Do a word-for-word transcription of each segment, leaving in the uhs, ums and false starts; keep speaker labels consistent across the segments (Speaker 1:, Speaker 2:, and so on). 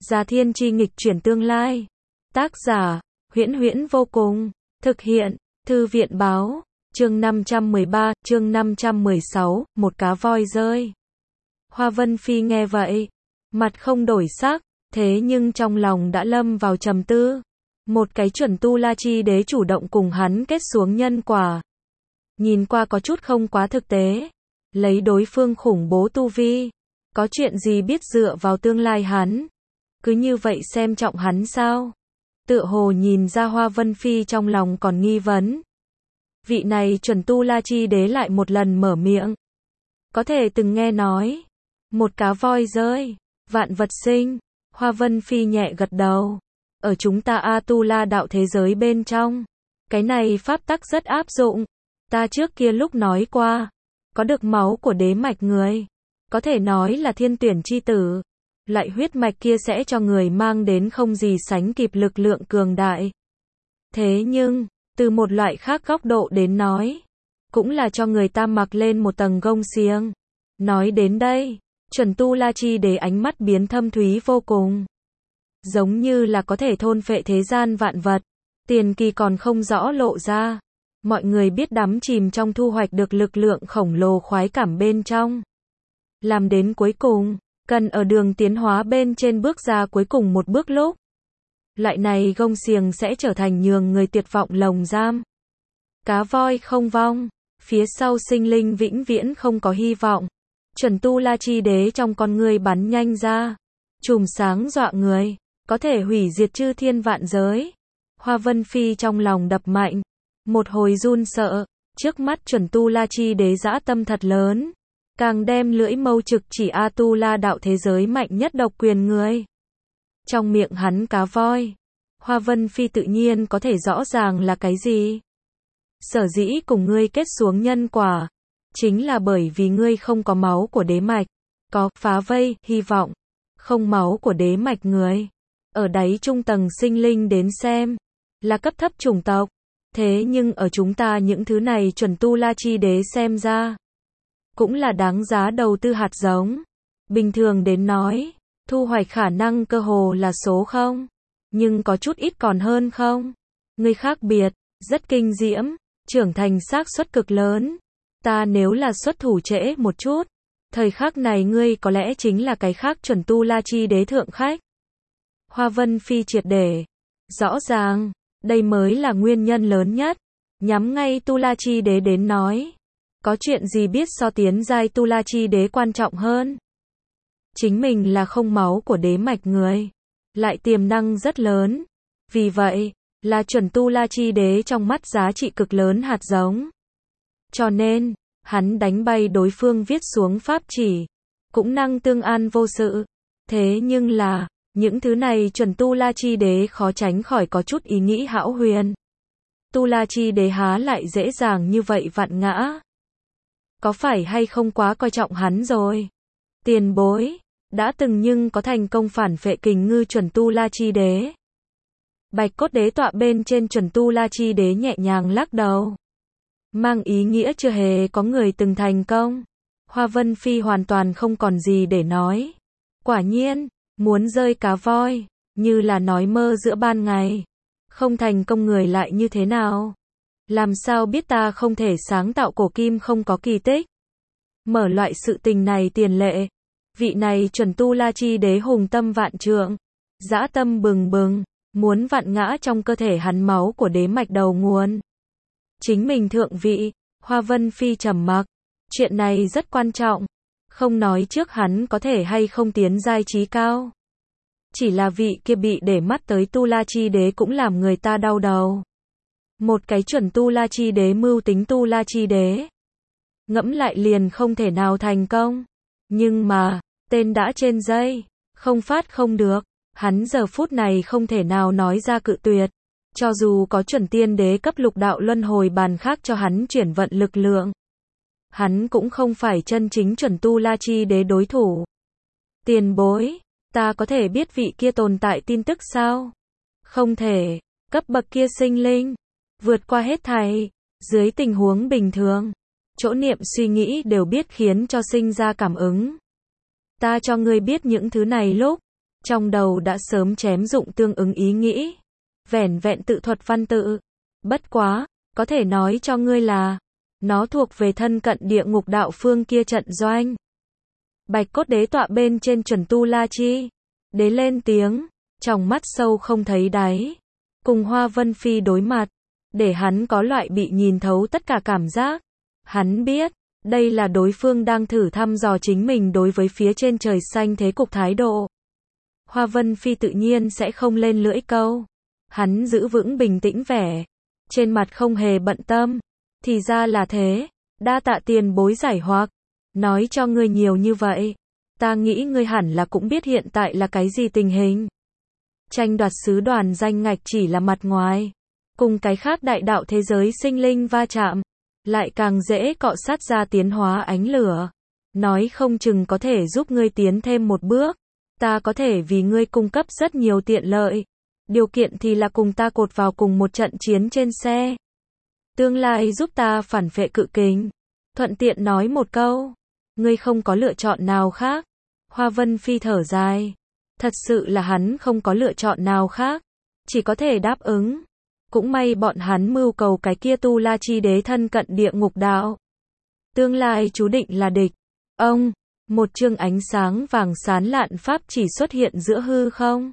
Speaker 1: Gia Thiên Chi nghịch chuyển tương lai. Tác giả, Huyễn Huyễn vô cùng. Thực hiện, Thư viện báo. Chương năm trăm mười ba, chương năm trăm mười sáu, một cá voi rơi. Hoa Vân Phi nghe vậy, mặt không đổi sắc, thế nhưng trong lòng đã lâm vào trầm tư. Một cái chuẩn tu la chi đế chủ động cùng hắn kết xuống nhân quả. Nhìn qua có chút không quá thực tế. Lấy đối phương khủng bố tu vi. Có chuyện gì biết dựa vào tương lai hắn. Cứ như vậy xem trọng hắn sao? Tựa hồ nhìn ra Hoa Vân Phi trong lòng còn nghi vấn. Vị này chuẩn tu la chi đế lại một lần mở miệng. Có thể từng nghe nói. Một cá voi rơi. Vạn vật sinh. Hoa Vân Phi nhẹ gật đầu. Ở chúng ta A-tu-la đạo thế giới bên trong. Cái này pháp tắc rất áp dụng. Ta trước kia lúc nói qua. Có được máu của đế mạch người. Có thể nói là thiên tuyển chi tử. Loại huyết mạch kia sẽ cho người mang đến không gì sánh kịp lực lượng cường đại. Thế nhưng, từ một loại khác góc độ đến nói, cũng là cho người ta mặc lên một tầng gông xiềng. Nói đến đây, chuẩn tu la chi đế ánh mắt biến thâm thúy vô cùng. Giống như là có thể thôn phệ thế gian vạn vật. Tiền kỳ còn không rõ lộ ra. Mọi người biết đắm chìm trong thu hoạch được lực lượng khổng lồ khoái cảm bên trong. Làm đến cuối cùng, cần ở đường tiến hóa bên trên bước ra cuối cùng một bước lúc. Loại này gông xiềng sẽ trở thành nhường người tuyệt vọng lồng giam. Cá voi không vong, phía sau sinh linh vĩnh viễn không có hy vọng. Chuẩn tu la chi đế trong con người bắn nhanh ra. Chùm sáng dọa người, có thể hủy diệt chư thiên vạn giới. Hoa Vân Phi trong lòng đập mạnh. Một hồi run sợ, trước mắt chuẩn tu la chi đế dã tâm thật lớn. Càng đem lưỡi mâu trực chỉ A-tu-la đạo thế giới mạnh nhất độc quyền người. Trong miệng hắn cá voi. Hoa Vân Phi tự nhiên có thể rõ ràng là cái gì. Sở dĩ cùng ngươi kết xuống nhân quả. Chính là bởi vì ngươi không có máu của đế mạch. Có phá vây, hy vọng. Không máu của đế mạch người. Ở đáy trung tầng sinh linh đến xem. Là cấp thấp chủng tộc. Thế nhưng ở chúng ta những thứ này chuẩn tu la chi đế xem ra. Cũng là đáng giá đầu tư hạt giống. Bình thường đến nói, thu hoạch khả năng cơ hồ là số không. Nhưng có chút ít còn hơn không. Ngươi khác biệt, rất kinh diễm, trưởng thành xác suất cực lớn. Ta nếu là xuất thủ trễ một chút, thời khắc này ngươi có lẽ chính là cái khác chuẩn tu la chi đế thượng khách. Hoa Vân Phi triệt để. Rõ ràng, đây mới là nguyên nhân lớn nhất. Nhắm ngay tu la chi đế đến nói. Có chuyện gì biết so tiến giai tu la chi đế quan trọng hơn. Chính mình là không máu của đế mạch người. Lại tiềm năng rất lớn. Vì vậy, là chuẩn tu la chi đế trong mắt giá trị cực lớn hạt giống. Cho nên, hắn đánh bay đối phương viết xuống pháp chỉ. Cũng năng tương an vô sự. Thế nhưng là, những thứ này chuẩn tu la chi đế khó tránh khỏi có chút ý nghĩ hão huyền. Tu la chi đế há lại dễ dàng như vậy vặn ngã. Có phải hay không quá coi trọng hắn rồi? Tiền bối, đã từng nhưng có thành công phản phệ kình ngư chuẩn tu la chi đế. Bạch cốt đế tọa bên trên chuẩn tu la chi đế nhẹ nhàng lắc đầu. Mang ý nghĩa chưa hề có người từng thành công. Hoa Vân Phi hoàn toàn không còn gì để nói. Quả nhiên, muốn rơi cá voi, như là nói mơ giữa ban ngày. Không thành công người lại như thế nào? Làm sao biết ta không thể sáng tạo cổ kim không có kỳ tích? Mở loại sự tình này tiền lệ. Vị này chuẩn tu la chi đế hùng tâm vạn trượng. Dã tâm bừng bừng. Muốn vặn ngã trong cơ thể hắn máu của đế mạch đầu nguồn. Chính mình thượng vị. Hoa Vân Phi trầm mặc. Chuyện này rất quan trọng. Không nói trước hắn có thể hay không tiến giai trí cao. Chỉ là vị kia bị để mắt tới tu la chi đế cũng làm người ta đau đầu. Một cái chuẩn tu la chi đế mưu tính tu la chi đế. Ngẫm lại liền không thể nào thành công. Nhưng mà, tên đã trên dây, không phát không được. Hắn giờ phút này không thể nào nói ra cự tuyệt. Cho dù có chuẩn tiên đế cấp lục đạo luân hồi bàn khác cho hắn chuyển vận lực lượng. Hắn cũng không phải chân chính chuẩn tu la chi đế đối thủ. Tiền bối, ta có thể biết vị kia tồn tại tin tức sao? Không thể, cấp bậc kia sinh linh. Vượt qua hết thảy, dưới tình huống bình thường, chỗ niệm suy nghĩ đều biết khiến cho sinh ra cảm ứng. Ta cho ngươi biết những thứ này lúc, Trong đầu đã sớm chém dụng tương ứng ý nghĩ. Vẻn vẹn tự thuật văn tự. Bất quá, có thể nói cho ngươi là, nó thuộc về thân cận địa ngục đạo phương kia trận doanh. Bạch cốt đế tọa bên trên chuẩn tu la chi. Đế lên tiếng, trong mắt sâu không thấy đáy. Cùng Hoa Vân Phi đối mặt, để hắn có loại bị nhìn thấu tất cả cảm giác. Hắn biết, đây là đối phương đang thử thăm dò chính mình đối với phía trên trời xanh thế cục thái độ. Hoa Vân Phi tự nhiên sẽ không lên lưỡi câu. Hắn giữ vững bình tĩnh vẻ, trên mặt không hề bận tâm. Thì ra là thế, đa tạ tiền bối giải hoặc. Nói cho ngươi nhiều như vậy, ta nghĩ ngươi hẳn là cũng biết hiện tại là cái gì tình hình. Tranh đoạt sứ đoàn danh ngạch chỉ là mặt ngoài, cùng cái khác đại đạo thế giới sinh linh va chạm, lại càng dễ cọ sát ra tiến hóa ánh lửa. Nói không chừng có thể giúp ngươi tiến thêm một bước. Ta có thể vì ngươi cung cấp rất nhiều tiện lợi. Điều kiện thì là cùng ta cột vào cùng một trận chiến trên xe. Tương lai giúp ta phản phệ cự kình. Thuận tiện nói một câu, ngươi không có lựa chọn nào khác. Hoa Vân Phi thở dài. Thật sự là hắn không có lựa chọn nào khác, chỉ có thể đáp ứng. Cũng may bọn hắn mưu cầu cái kia tu la chi đế thân cận địa ngục đạo. Tương lai chú định là địch. Ông, một chương ánh sáng vàng sán lạn pháp chỉ xuất hiện giữa hư không.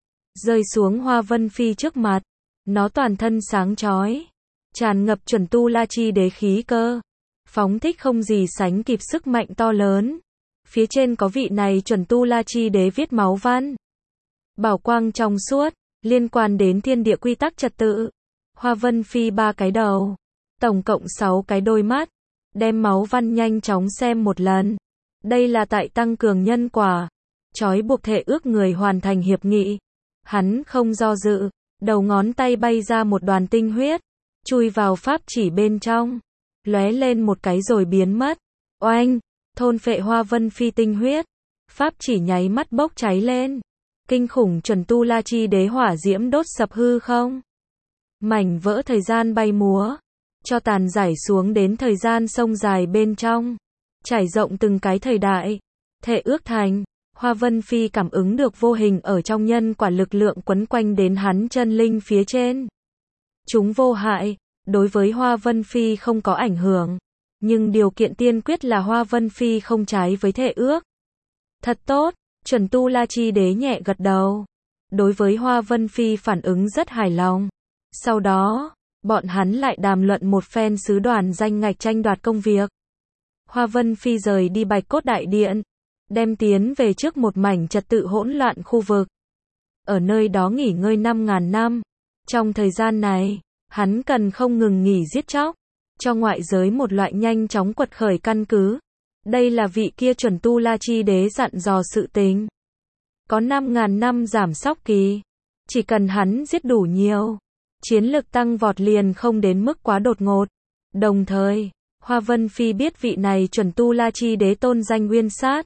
Speaker 1: Rơi xuống Hoa Vân Phi trước mặt. Nó toàn thân sáng chói, tràn ngập chuẩn tu la chi đế khí cơ. Phóng thích không gì sánh kịp sức mạnh to lớn. Phía trên có vị này chuẩn tu la chi đế viết máu văn. Bảo quang trong suốt, liên quan đến thiên địa quy tắc trật tự. Hoa Vân Phi ba cái đầu, tổng cộng sáu cái đôi mắt, đem máu văn nhanh chóng xem một lần. Đây là tại tăng cường nhân quả, trói buộc thể ước người hoàn thành hiệp nghị. Hắn không do dự, đầu ngón tay bay ra một đoàn tinh huyết, chui vào pháp chỉ bên trong, lóe lên một cái rồi biến mất. Oanh, thôn phệ Hoa Vân Phi tinh huyết, pháp chỉ nháy mắt bốc cháy lên. Kinh khủng chuẩn tu la chi đế hỏa diễm đốt sập hư không. Mảnh vỡ thời gian bay múa, cho tàn rải xuống đến thời gian sông dài bên trong, trải rộng từng cái thời đại. Thể ước thành, Hoa Vân Phi cảm ứng được vô hình ở trong nhân quả lực lượng quấn quanh đến hắn chân linh phía trên. Chúng vô hại, đối với Hoa Vân Phi không có ảnh hưởng, nhưng điều kiện tiên quyết là Hoa Vân Phi không trái với thể ước. Thật tốt, chuẩn tu la chi đế nhẹ gật đầu. Đối với Hoa Vân Phi phản ứng rất hài lòng. Sau đó, bọn hắn lại đàm luận một phen sứ đoàn danh ngạch tranh đoạt công việc. Hoa Vân Phi rời đi Bạch Cốt Đại Điện, đem tiến về trước một mảnh trật tự hỗn loạn khu vực. Ở nơi đó nghỉ ngơi năm ngàn năm. Trong thời gian này, hắn cần không ngừng nghỉ giết chóc, cho ngoại giới một loại nhanh chóng quật khởi căn cứ. Đây là vị kia chuẩn tu la chi đế dặn dò sự tình. Có năm ngàn năm giảm sóc kỳ, chỉ cần hắn giết đủ nhiều, chiến lực tăng vọt liền không đến mức quá đột ngột. Đồng thời, Hoa Vân Phi biết vị này chuẩn tu la chi đế tôn danh Nguyên Sát.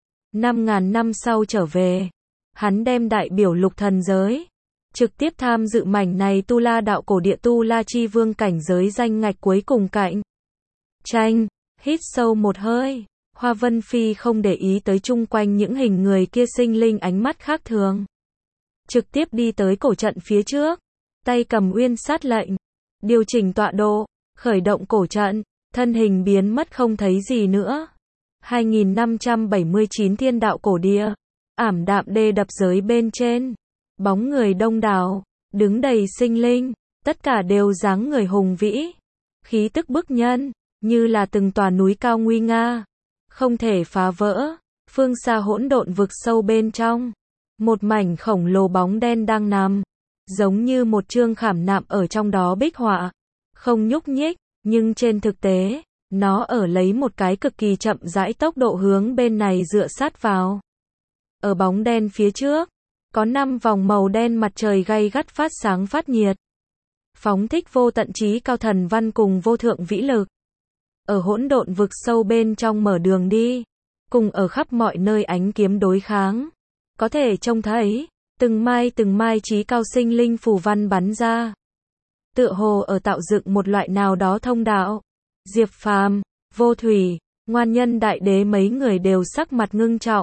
Speaker 1: Năm ngàn năm sau trở về, hắn đem đại biểu lục thần giới, trực tiếp tham dự mảnh này tu la đạo cổ địa tu la chi vương cảnh giới danh ngạch cuối cùng cạnh tranh. Hít sâu một hơi, Hoa Vân Phi không để ý tới chung quanh những hình người kia sinh linh ánh mắt khác thường. Trực tiếp đi tới cổ trận phía trước, tay cầm Nguyên Sát lệnh, điều chỉnh tọa độ, khởi động cổ trận, thân hình biến mất không thấy gì nữa. hai nghìn năm trăm bảy mươi chín thiên đạo cổ địa, ảm đạm đê đập giới bên trên, bóng người đông đảo, đứng đầy sinh linh, tất cả đều dáng người hùng vĩ, khí tức bức nhân, như là từng tòa núi cao nguy nga, không thể phá vỡ. Phương xa hỗn độn vực sâu bên trong, một mảnh khổng lồ bóng đen đang nằm, giống như một chương khảm nạm ở trong đó bích họa, không nhúc nhích, nhưng trên thực tế, nó ở lấy một cái cực kỳ chậm rãi tốc độ hướng bên này dựa sát vào. Ở bóng đen phía trước, có năm vòng màu đen mặt trời gay gắt phát sáng phát nhiệt, phóng thích vô tận trí cao thần văn cùng vô thượng vĩ lực. Ở hỗn độn vực sâu bên trong mở đường đi, cùng ở khắp mọi nơi ánh kiếm đối kháng. Có thể trông thấy, từng mai từng mai trí cao sinh linh phù văn bắn ra. Tựa hồ ở tạo dựng một loại nào đó thông đạo. Diệp Phàm, Vô Thủy, Ngoan Nhân Đại Đế mấy người đều sắc mặt ngưng trọng.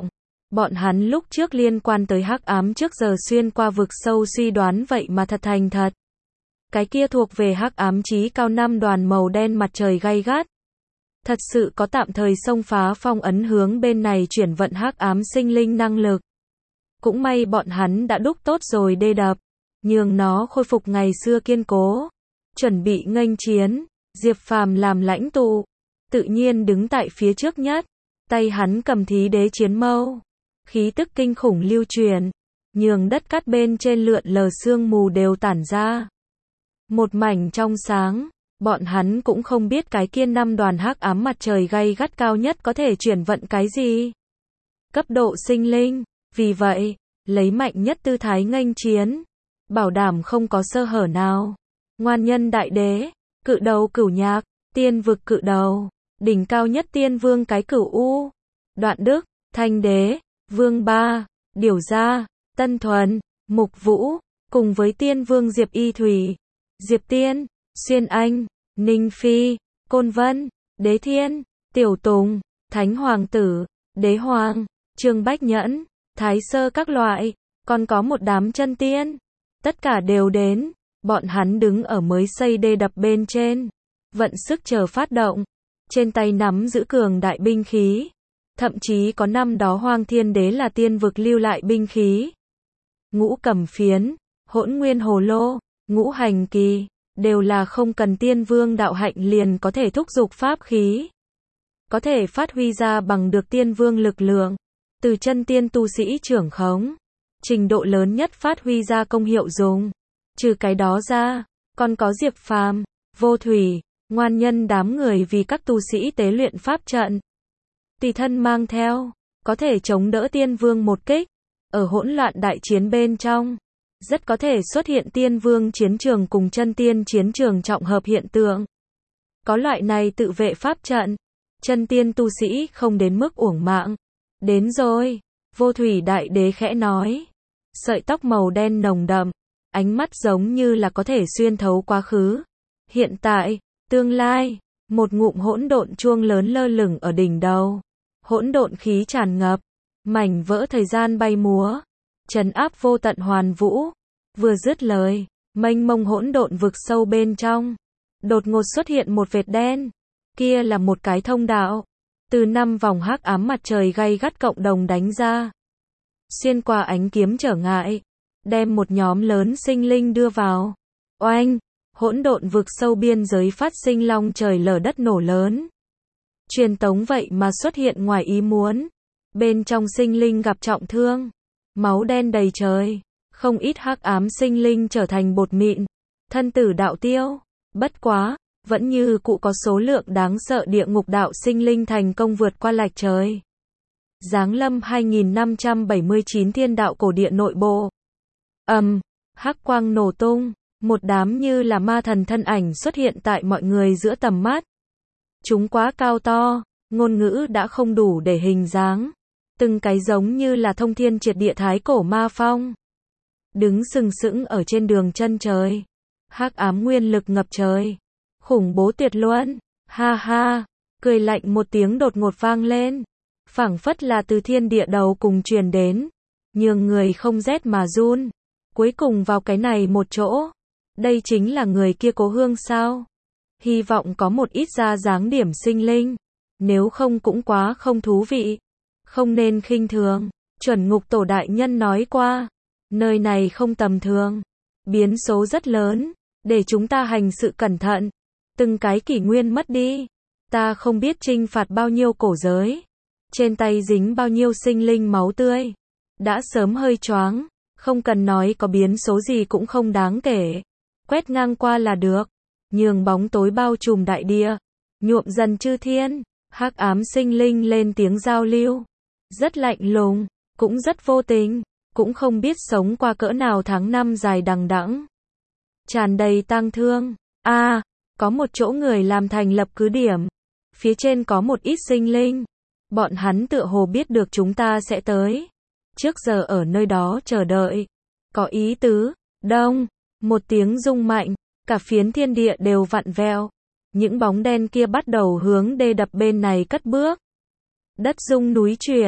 Speaker 1: Bọn hắn lúc trước liên quan tới hắc ám trước giờ xuyên qua vực sâu suy đoán vậy mà thật thành thật. Cái kia thuộc về hắc ám chí cao năm đoàn màu đen mặt trời gay gắt. Thật sự có tạm thời xông phá phong ấn hướng bên này chuyển vận hắc ám sinh linh năng lực. Cũng may bọn hắn đã đúc tốt rồi đê đập, nhường nó khôi phục ngày xưa kiên cố, chuẩn bị nghênh chiến. Diệp Phàm làm lãnh tụ, tự nhiên đứng tại phía trước nhất, tay hắn cầm thí đế chiến mâu, khí tức kinh khủng lưu truyền, nhường đất cát bên trên lượn lờ sương mù đều tản ra. Một mảnh trong sáng, bọn hắn cũng không biết cái kia năm đoàn hắc ám mặt trời gay gắt cao nhất có thể chuyển vận cái gì. Cấp độ sinh linh, vì vậy, lấy mạnh nhất tư thái nghênh chiến, bảo đảm không có sơ hở nào. Ngoan nhân đại đế, cự đầu cửu nhạc, tiên vực cự đầu, đỉnh cao nhất tiên vương cái cửu u, Đoạn Đức, Thanh đế, Vương Ba, Điểu Gia, Tân Thuần, Mục Vũ, cùng với tiên vương Diệp Y Thủy, Diệp Tiên, Xuyên Anh, Ninh Phi, Côn Vân, Đế Thiên, Tiểu Tùng, Thánh Hoàng Tử, Đế Hoàng, Trương Bách Nhẫn, Thái Sơ các loại, còn có một đám chân tiên. Tất cả đều đến, bọn hắn đứng ở mới xây đê đập bên trên, vận sức chờ phát động, trên tay nắm giữ cường đại binh khí, thậm chí có năm đó Hoang Thiên Đế là tiên vực lưu lại binh khí. Ngũ Cầm Phiến, Hỗn Nguyên Hồ Lô, Ngũ Hành Kỳ, đều là không cần tiên vương đạo hạnh liền có thể thúc giục pháp khí. Có thể phát huy ra bằng được tiên vương lực lượng, từ chân tiên tu sĩ trưởng khống, trình độ lớn nhất phát huy ra công hiệu dùng. Trừ cái đó ra, còn có Diệp Phàm, Vô Thủy, Ngoan nhân đám người vì các tu sĩ tế luyện pháp trận. Tùy thân mang theo, có thể chống đỡ tiên vương một kích. Ở hỗn loạn đại chiến bên trong, rất có thể xuất hiện tiên vương chiến trường cùng chân tiên chiến trường trọng hợp hiện tượng. Có loại này tự vệ pháp trận, chân tiên tu sĩ không đến mức uổng mạng. Đến rồi, Vô Thủy đại đế khẽ nói. Sợi tóc màu đen nồng đậm, ánh mắt giống như là có thể xuyên thấu quá khứ, hiện tại, tương lai. Một ngụm hỗn độn chuông lớn lơ lửng ở đỉnh đầu, hỗn độn khí tràn ngập, mảnh vỡ thời gian bay múa, trấn áp vô tận hoàn vũ. Vừa dứt lời, mênh mông hỗn độn vực sâu bên trong, đột ngột xuất hiện một vệt đen. Kia là một cái thông đạo, từ năm vòng hắc ám mặt trời gay gắt cộng đồng đánh ra, xuyên qua ánh kiếm trở ngại, đem một nhóm lớn sinh linh đưa vào. Oanh, hỗn độn vực sâu biên giới phát sinh long trời lở đất nổ lớn. Truyền tống vậy mà xuất hiện ngoài ý muốn, bên trong sinh linh gặp trọng thương, máu đen đầy trời, không ít hắc ám sinh linh trở thành bột mịn, thân tử đạo tiêu. Bất quá, vẫn như cũ có số lượng đáng sợ địa ngục đạo sinh linh thành công vượt qua lạch trời. Giáng lâm hai nghìn năm trăm bảy mươi chín thiên đạo cổ địa nội bộ. Ầm, um, hắc quang nổ tung, một đám như là ma thần thân ảnh xuất hiện tại mọi người giữa tầm mắt. Chúng quá cao to, ngôn ngữ đã không đủ để hình dáng. Từng cái giống như là thông thiên triệt địa thái cổ ma phong. Đứng sừng sững ở trên đường chân trời. Hắc ám nguyên lực ngập trời. Khủng bố tuyệt luân. Ha ha, cười lạnh một tiếng đột ngột vang lên. Phảng phất là từ thiên địa đầu cùng truyền đến. Nhường người không rét mà run. Cuối cùng vào cái này một chỗ. Đây chính là người kia Cố Hương sao? Hy vọng có một ít ra dáng điểm sinh linh. Nếu không cũng quá không thú vị. Không nên khinh thường. Chuẩn ngục tổ đại nhân nói qua. Nơi này không tầm thường. Biến số rất lớn. Để chúng ta hành sự cẩn thận. Từng cái kỷ nguyên mất đi. Ta không biết trinh phạt bao nhiêu cổ giới. Trên tay dính bao nhiêu sinh linh máu tươi. Đã sớm hơi choáng. Không cần nói có biến số gì cũng không đáng kể. Quét ngang qua là được. Nhường bóng tối bao trùm đại địa. Nhuộm dần chư thiên. Hắc ám sinh linh lên tiếng giao lưu. Rất lạnh lùng. Cũng rất vô tình. Cũng không biết sống qua cỡ nào tháng năm dài đằng đẵng. Tràn đầy tang thương. A, à, có một chỗ người làm thành lập cứ điểm. Phía trên có một ít sinh linh. Bọn hắn tựa hồ biết được chúng ta sẽ tới. Trước giờ ở nơi đó chờ đợi. Có ý tứ. Đông. Một tiếng rung mạnh. Cả phiến thiên địa đều vặn vẹo. Những bóng đen kia bắt đầu hướng đê đập bên này cất bước. Đất rung núi chuyển.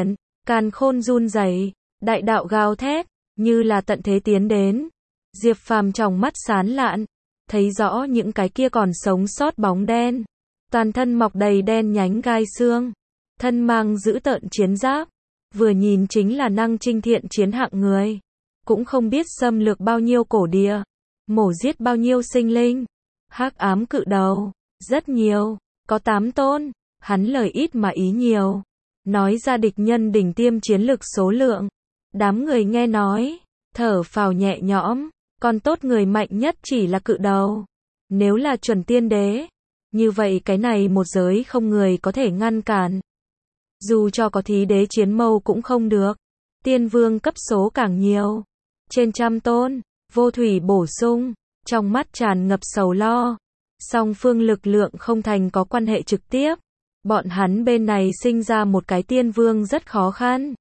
Speaker 1: Càn khôn run rẩy, đại đạo gào thét, như là tận thế tiến đến. Diệp Phàm trong mắt sáng lạn, thấy rõ những cái kia còn sống sót bóng đen. Toàn thân mọc đầy đen nhánh gai xương, thân mang dữ tợn chiến giáp, vừa nhìn chính là năng trinh thiện chiến hạng người. Cũng không biết xâm lược bao nhiêu cổ địa, mổ giết bao nhiêu sinh linh. Hắc ám cự đầu, rất nhiều, có tám tôn, hắn lời ít mà ý nhiều. Nói ra địch nhân đỉnh tiêm chiến lực số lượng. Đám người nghe nói, thở phào nhẹ nhõm, còn tốt người mạnh nhất chỉ là cự đầu. Nếu là chuẩn tiên đế, như vậy cái này một giới không người có thể ngăn cản. Dù cho có thí đế chiến mâu cũng không được. Tiên vương cấp số càng nhiều. Trên trăm tôn, Vô Thủy bổ sung, trong mắt tràn ngập sầu lo. Song phương lực lượng không thành có quan hệ trực tiếp. Bọn hắn bên này sinh ra một cái tiên vương rất khó khăn.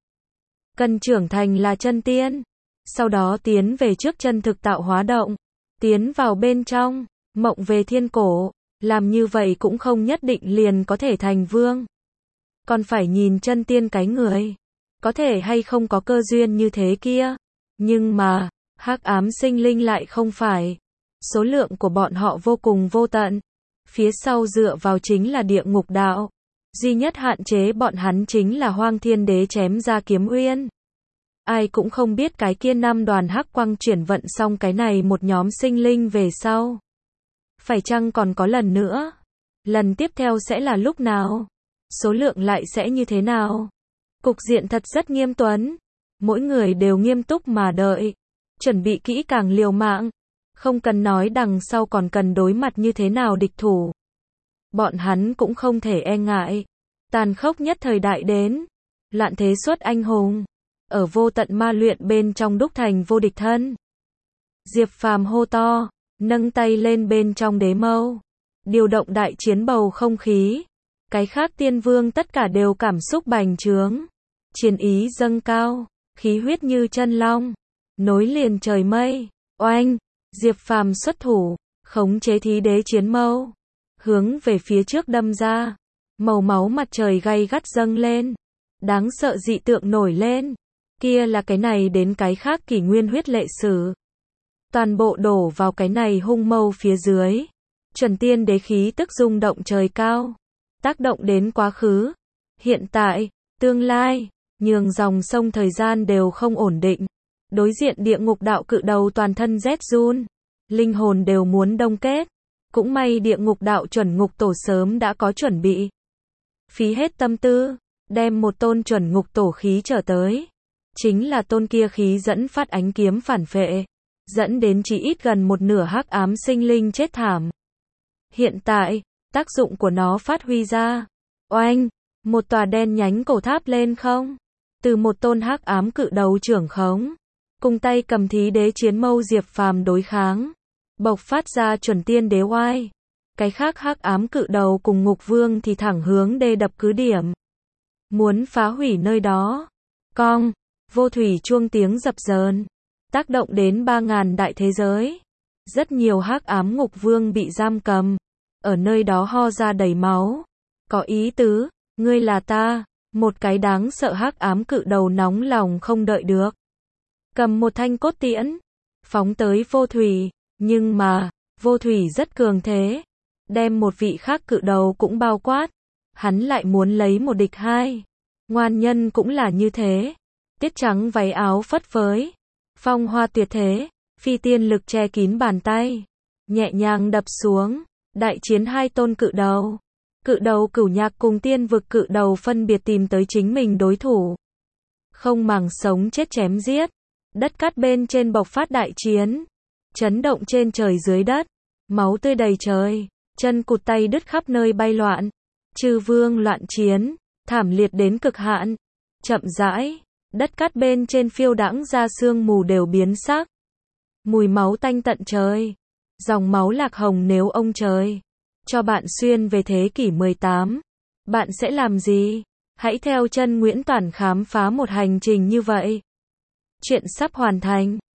Speaker 1: Cần trưởng thành là chân tiên. Sau đó tiến về trước chân thực tạo hóa động. Tiến vào bên trong, mộng về thiên cổ. Làm như vậy cũng không nhất định liền có thể thành vương. Còn phải nhìn chân tiên cái người. Có thể hay không có cơ duyên như thế kia. Nhưng mà, hắc ám sinh linh lại không phải. Số lượng của bọn họ vô cùng vô tận. Phía sau dựa vào chính là địa ngục đạo. Duy nhất hạn chế bọn hắn chính là Hoang Thiên Đế chém ra kiếm uyên. Ai cũng không biết cái kia năm đoàn hắc quang chuyển vận xong cái này một nhóm sinh linh về sau. Phải chăng còn có lần nữa? Lần tiếp theo sẽ là lúc nào? Số lượng lại sẽ như thế nào? Cục diện thật rất nghiêm tuấn. Mỗi người đều nghiêm túc mà đợi. Chuẩn bị kỹ càng liều mạng. Không cần nói đằng sau còn cần đối mặt như thế nào địch thủ. Bọn hắn cũng không thể e ngại. Tàn khốc nhất thời đại đến. Loạn thế xuất anh hùng. Ở vô tận ma luyện bên trong đúc thành vô địch thân. Diệp Phàm hô to, nâng tay lên bên trong đế mâu. Điều động đại chiến bầu không khí. Cái khác tiên vương tất cả đều cảm xúc bành trướng. Chiến ý dâng cao, khí huyết như chân long. Nối liền trời mây, oanh, Diệp Phàm xuất thủ, khống chế thí đế chiến mâu. Hướng về phía trước đâm ra. Màu máu mặt trời gay gắt dâng lên. Đáng sợ dị tượng nổi lên. Kia là cái này đến cái khác kỷ nguyên huyết lệ sử. Toàn bộ đổ vào cái này hung mâu phía dưới. Chuẩn tiên đế khí tức rung động trời cao. Tác động đến quá khứ, hiện tại, tương lai, nhường dòng sông thời gian đều không ổn định. Đối diện địa ngục đạo cự đầu toàn thân rét run. Linh hồn đều muốn đông kết. Cũng may địa ngục đạo chuẩn ngục tổ sớm đã có chuẩn bị. Phí hết tâm tư, đem một tôn chuẩn ngục tổ khí trở tới. Chính là tôn kia khí dẫn phát ánh kiếm phản phệ. Dẫn đến chỉ ít gần một nửa hắc ám sinh linh chết thảm. Hiện tại, tác dụng của nó phát huy ra. Oanh, một tòa đen nhánh cổ tháp lên không. Từ một tôn hắc ám cự đầu trưởng khống. Cùng tay cầm thí đế chiến mâu Diệp Phàm đối kháng. Bộc phát ra chuẩn tiên đế oai. Cái khác hắc ám cự đầu cùng ngục vương thì thẳng hướng đê đập cứ điểm. Muốn phá hủy nơi đó. Cong, vô thủy chuông tiếng dập dờn. Tác động đến ba ngàn đại thế giới. Rất nhiều hắc ám ngục vương bị giam cầm. Ở nơi đó ho ra đầy máu. Có ý tứ, ngươi là ta. Một cái đáng sợ hắc ám cự đầu nóng lòng không đợi được. Cầm một thanh cốt tiễn. Phóng tới vô thủy. Nhưng mà, vô thủy rất cường thế. Đem một vị khác cự đầu cũng bao quát. Hắn lại muốn lấy một địch hai. Ngoan nhân cũng là như thế. Tiết trắng váy áo phất phới. Phong hoa tuyệt thế. Phi tiên lực che kín bàn tay. Nhẹ nhàng đập xuống. Đại chiến hai tôn cự đầu. Cự đầu Cửu Nhạc cùng tiên vực cự đầu phân biệt tìm tới chính mình đối thủ. Không màng sống chết chém giết. Đất cát bên trên bộc phát đại chiến. Chấn động trên trời dưới đất. Máu tươi đầy trời. Chân cụt tay đứt khắp nơi bay loạn. Chư vương loạn chiến. Thảm liệt đến cực hạn. Chậm rãi. Đất cát bên trên phiêu đãng ra sương mù đều biến sắc. Mùi máu tanh tận trời. Dòng máu lạc hồng nếu ông trời cho bạn xuyên về thế kỷ mười tám. Bạn sẽ làm gì? Hãy theo chân Nguyễn Toản khám phá một hành trình như vậy. Chuyện sắp hoàn thành.